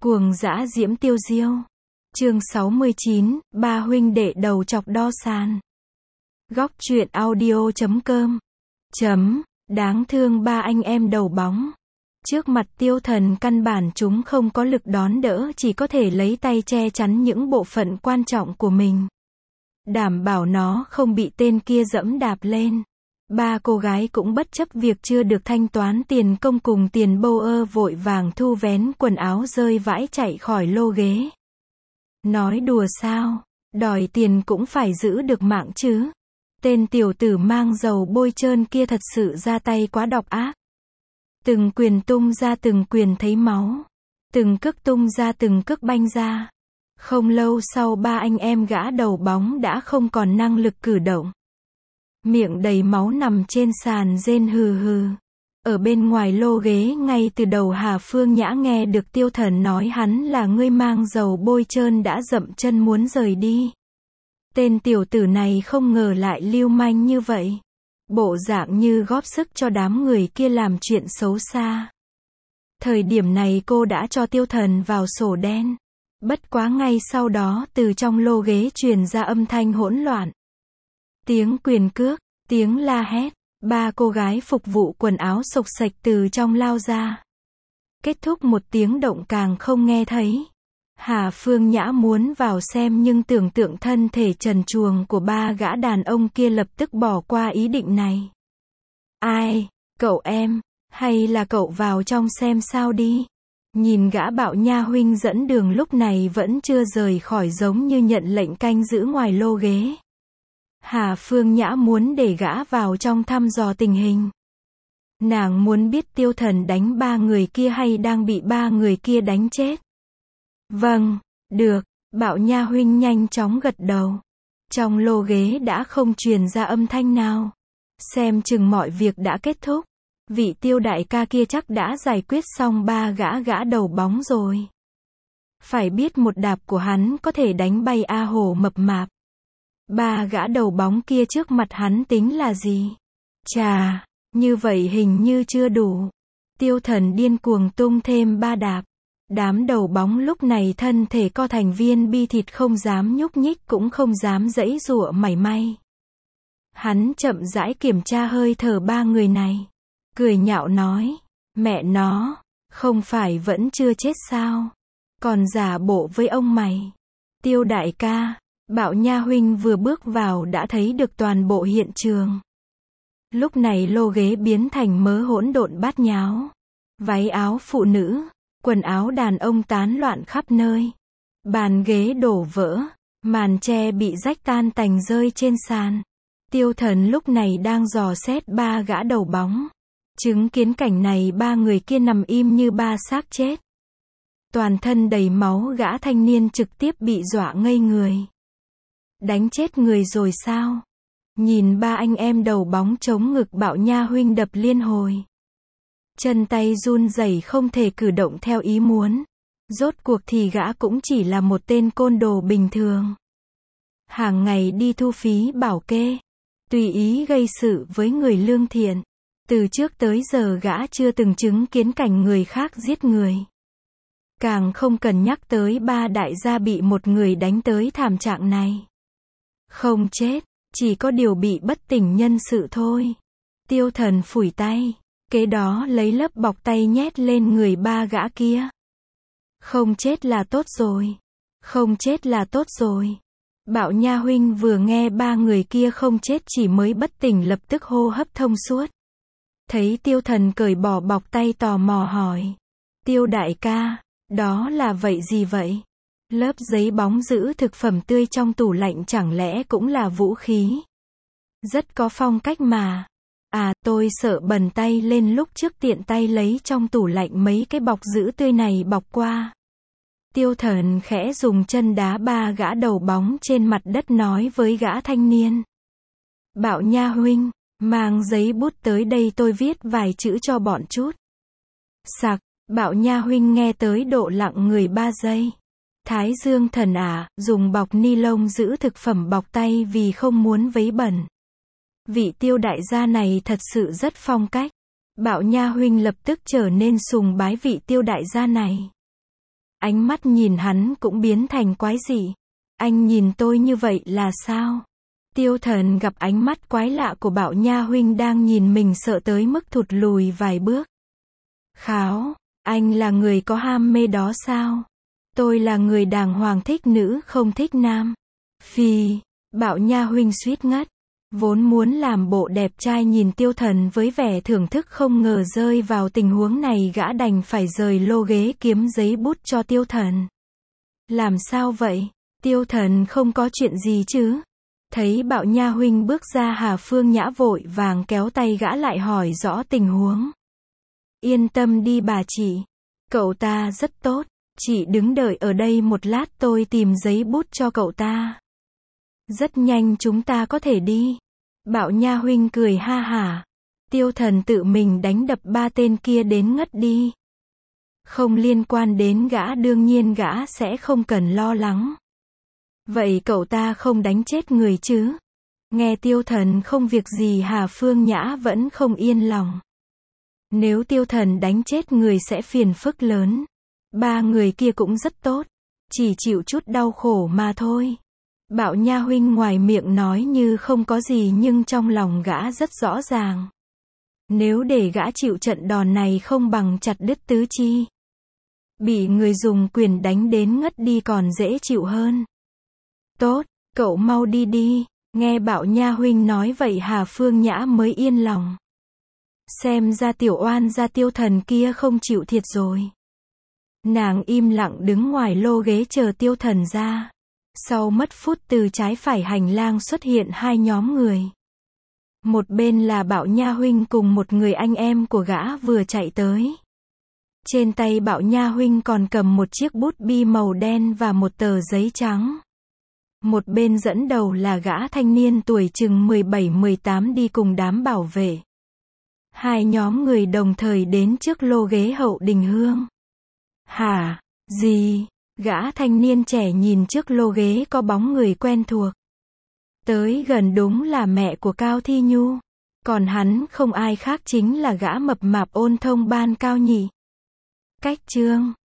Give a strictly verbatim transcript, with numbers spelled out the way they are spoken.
Cuồng dã diễm tiêu diêu. Chương sáu mươi chín, ba huynh đệ đầu chọc đo sàn. Góc truyện audio chấm com. Chấm, đáng thương ba anh em đầu bóng. Trước mặt Tiêu Thần căn bản chúng không có lực đón đỡ, chỉ có thể lấy tay che chắn những bộ phận quan trọng của mình. Đảm bảo nó không bị tên kia dẫm đạp lên. Ba cô gái cũng bất chấp việc chưa được thanh toán tiền công cùng tiền bô ơ vội vàng thu vén quần áo rơi vãi chạy khỏi lô ghế. Nói đùa sao, đòi tiền cũng phải giữ được mạng chứ. Tên tiểu tử mang dầu bôi trơn kia thật sự ra tay quá độc ác. Từng quyền tung ra từng quyền thấy máu. Từng cước tung ra từng cước banh ra. Không lâu sau ba anh em gã đầu bóng đã không còn năng lực cử động. Miệng đầy máu nằm trên sàn rên hừ hừ. Ở bên ngoài lô ghế ngay từ đầu Hà Phương Nhã nghe được Tiêu Thần nói hắn là người mang dầu bôi trơn đã dậm chân muốn rời đi. Tên tiểu tử này không ngờ lại lưu manh như vậy. Bộ dạng như góp sức cho đám người kia làm chuyện xấu xa. Thời điểm này cô đã cho Tiêu Thần vào sổ đen. Bất quá ngay sau đó từ trong lô ghế truyền ra âm thanh hỗn loạn. Tiếng quyền cước, tiếng la hét, ba cô gái phục vụ quần áo xộc xệch từ trong lao ra. Kết thúc một tiếng động càng không nghe thấy. Hà Phương Nhã muốn vào xem nhưng tưởng tượng thân thể trần truồng của ba gã đàn ông kia lập tức bỏ qua ý định này. Ai, cậu em, hay là cậu vào trong xem sao đi. Nhìn gã Bạo Nha huynh dẫn đường lúc này vẫn chưa rời khỏi giống như nhận lệnh canh giữ ngoài lô ghế. Hà Phương Nhã muốn để gã vào trong thăm dò tình hình. Nàng muốn biết Tiêu Thần đánh ba người kia hay đang bị ba người kia đánh chết. Vâng, được, Bạo Nha huynh nhanh chóng gật đầu. Trong lô ghế đã không truyền ra âm thanh nào. Xem chừng mọi việc đã kết thúc. Vị Tiêu đại ca kia chắc đã giải quyết xong ba gã gã đầu bóng rồi. Phải biết một đạp của hắn có thể đánh bay A Hổ mập mạp. Ba gã đầu bóng kia trước mặt hắn tính là gì? Chà, như vậy hình như chưa đủ. Tiêu Thần điên cuồng tung thêm ba đạp. Đám đầu bóng lúc này thân thể co thành viên bi thịt không dám nhúc nhích cũng không dám giãy giụa mảy may. Hắn chậm rãi kiểm tra hơi thở ba người này. Cười nhạo nói, mẹ nó, không phải vẫn chưa chết sao? Còn giả bộ với ông mày. Tiêu đại ca, Bạo Nha huynh vừa bước vào đã thấy được toàn bộ hiện trường. Lúc này lô ghế biến thành mớ hỗn độn bát nháo. Váy áo phụ nữ, quần áo đàn ông tán loạn khắp nơi. Bàn ghế đổ vỡ, màn tre bị rách tan tành rơi trên sàn. Tiêu Thần lúc này đang dò xét ba gã đầu bóng. Chứng kiến cảnh này ba người kia nằm im như ba xác chết. Toàn thân đầy máu gã thanh niên trực tiếp bị dọa ngây người. Đánh chết người rồi sao? Nhìn ba anh em đầu bóng chống ngực Bạo Nha huynh đập liên hồi. Chân tay run rẩy không thể cử động theo ý muốn. Rốt cuộc thì gã cũng chỉ là một tên côn đồ bình thường. Hàng ngày đi thu phí bảo kê. Tùy ý gây sự với người lương thiện. Từ trước tới giờ gã chưa từng chứng kiến cảnh người khác giết người. Càng không cần nhắc tới ba đại gia bị một người đánh tới thảm trạng này. Không chết, chỉ có điều bị bất tỉnh nhân sự thôi. Tiêu Thần phủi tay, kế đó lấy lớp bọc tay nhét lên người ba gã kia. Không chết là tốt rồi. Không chết là tốt rồi. Bạo Nha huynh vừa nghe ba người kia không chết chỉ mới bất tỉnh lập tức hô hấp thông suốt. Thấy Tiêu Thần cởi bỏ bọc tay tò mò hỏi. Tiêu đại ca, đó là vậy gì vậy? Lớp giấy bóng giữ thực phẩm tươi trong tủ lạnh chẳng lẽ cũng là vũ khí? Rất có phong cách mà. À, tôi sợ bẩn tay lên lúc trước tiện tay lấy trong tủ lạnh mấy cái bọc giữ tươi này bọc qua. Tiêu Thần khẽ dùng chân đá ba gã đầu bóng trên mặt đất nói với gã thanh niên. Bạo Nha huynh, mang giấy bút tới đây tôi viết vài chữ cho bọn chút. Sặc, Bạo Nha huynh nghe tới độ lặng người ba giây. Thái Dương thần à, dùng bọc ni lông giữ thực phẩm bọc tay vì không muốn vấy bẩn. Vị Tiêu đại gia này thật sự rất phong cách. Bạo Nha huynh lập tức trở nên sùng bái vị Tiêu đại gia này. Ánh mắt nhìn hắn cũng biến thành quái dị. Anh nhìn tôi như vậy là sao? Tiêu Thần gặp ánh mắt quái lạ của Bảo Nha huynh đang nhìn mình sợ tới mức thụt lùi vài bước. Kháo, anh là người có ham mê đó sao? Tôi là người đàng hoàng thích nữ không thích nam. Phì, Bảo Nha huynh suýt ngất. Vốn muốn làm bộ đẹp trai nhìn Tiêu Thần với vẻ thưởng thức không ngờ rơi vào tình huống này gã đành phải rời lô ghế kiếm giấy bút cho Tiêu Thần. Làm sao vậy? Tiêu Thần không có chuyện gì chứ? Thấy Bảo Nha huynh bước ra Hà Phương Nhã vội vàng kéo tay gã lại hỏi rõ tình huống. Yên tâm đi bà chị. Cậu ta rất tốt. Chị đứng đợi ở đây một lát tôi tìm giấy bút cho cậu ta. Rất nhanh chúng ta có thể đi. Bảo Nha huynh cười ha hả. Tiêu Thần tự mình đánh đập ba tên kia đến ngất đi. Không liên quan đến gã đương nhiên gã sẽ không cần lo lắng. Vậy cậu ta không đánh chết người chứ? Nghe Tiêu Thần không việc gì Hà Phương Nhã vẫn không yên lòng. Nếu Tiêu Thần đánh chết người sẽ phiền phức lớn. Ba người kia cũng rất tốt. Chỉ chịu chút đau khổ mà thôi. Bảo Nha huynh ngoài miệng nói như không có gì nhưng trong lòng gã rất rõ ràng. Nếu để gã chịu trận đòn này không bằng chặt đứt tứ chi. Bị người dùng quyền đánh đến ngất đi còn dễ chịu hơn. Tốt, cậu mau đi đi. Nghe Bảo Nha huynh nói vậy Hà Phương Nhã mới yên lòng. Xem ra tiểu oan gia Tiêu Thần kia không chịu thiệt rồi. Nàng im lặng đứng ngoài lô ghế chờ Tiêu Thần ra. Sau mất phút từ trái phải hành lang xuất hiện hai nhóm người. Một bên là Bảo Nha huynh cùng một người anh em của gã vừa chạy tới. Trên tay Bảo Nha huynh còn cầm một chiếc bút bi màu đen và một tờ giấy trắng. Một bên dẫn đầu là gã thanh niên tuổi chừng mười bảy mười tám đi cùng đám bảo vệ. Hai nhóm người đồng thời đến trước lô ghế Hậu Đình Hương. Hả? Gì? Gã thanh niên trẻ nhìn trước lô ghế có bóng người quen thuộc. Tới gần đúng là mẹ của Cao Thi Nhu. Còn hắn không ai khác chính là gã mập mạp Ôn Thông Ban Cao nhỉ. Cách chương